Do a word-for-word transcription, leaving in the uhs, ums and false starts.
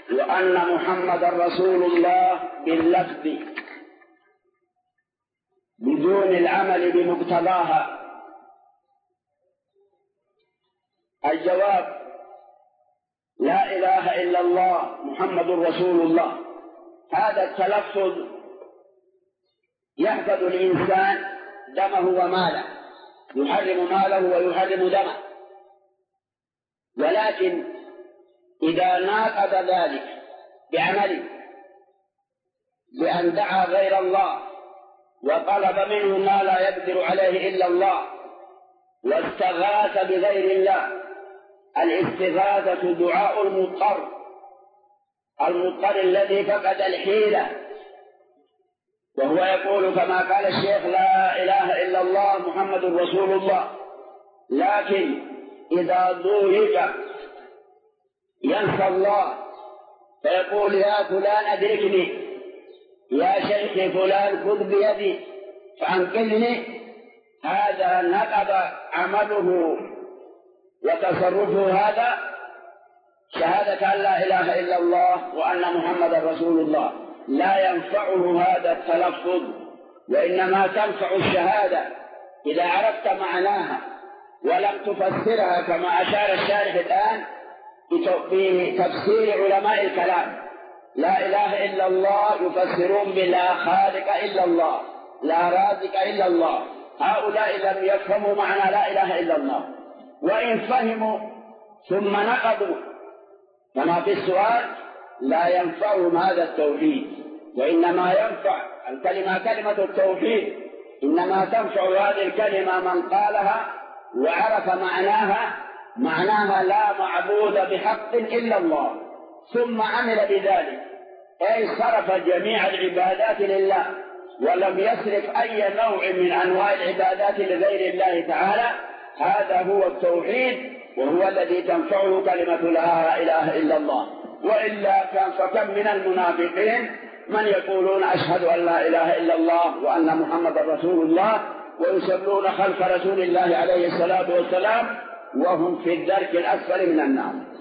وأن محمدا رسول الله باللفظ بدون العمل بمقتضاها. الجواب: لا إله إلا الله محمد رسول الله. هذا التلفظ يحفظ الإنسان دمه وماله، يحرم ماله ويحرم دمه. ولكن إذا ناقض ذلك بعمله بأن دعا غير الله وطلب منه ما لا يقدر عليه إلا الله واستغاث بغير الله، الاستغاثة دعاء المضطر، المضطر الذي فقد الحيلة، وهو يقول كما قال الشيخ: لا إله إلا الله محمد رسول الله. لكن إذا ضوجك ينسى الله فيقول: يا فلان أدركني، يا شيخ فلان خذ بيدي فأنقذني، هذا نقض عمله وتصرفه هذا شهادة أن لا إله إلا الله وأن محمد رسول الله. لا ينفعه هذا التلفظ، وإنما تنفع الشهادة إذا عرفت معناها ولم تفسرها كما أشار الشارح الآن بتفسير علماء الكلام. لا إله إلا الله يفسرون بلا خالق إلا الله، لا رازق إلا الله. هؤلاء لم يفهموا معنى لا إله إلا الله، وإن فهموا ثم نقضوا كما في السؤال لا ينفعهم هذا التوحيد، وإنما ينفع الكلمة كلمة التوحيد، إنما تنفع هذه الكلمة من قالها وعرف معناها، معناها لا معبود بحق إلا الله، ثم عمل بذلك، أي صرف جميع العبادات لله ولم يصرف أي نوع من أنواع العبادات لغير الله تعالى. هذا هو التوحيد، وهو الذي تنفعه كلمة لا إله إلا الله. وإلا كان فكم من المنافقين من يقولون: أشهد أن لا إله إلا الله وأن محمد رسول الله، ويصلون خلف رسول الله عليه الصلاة والسلام وهم في الدرك الأسفل من النار.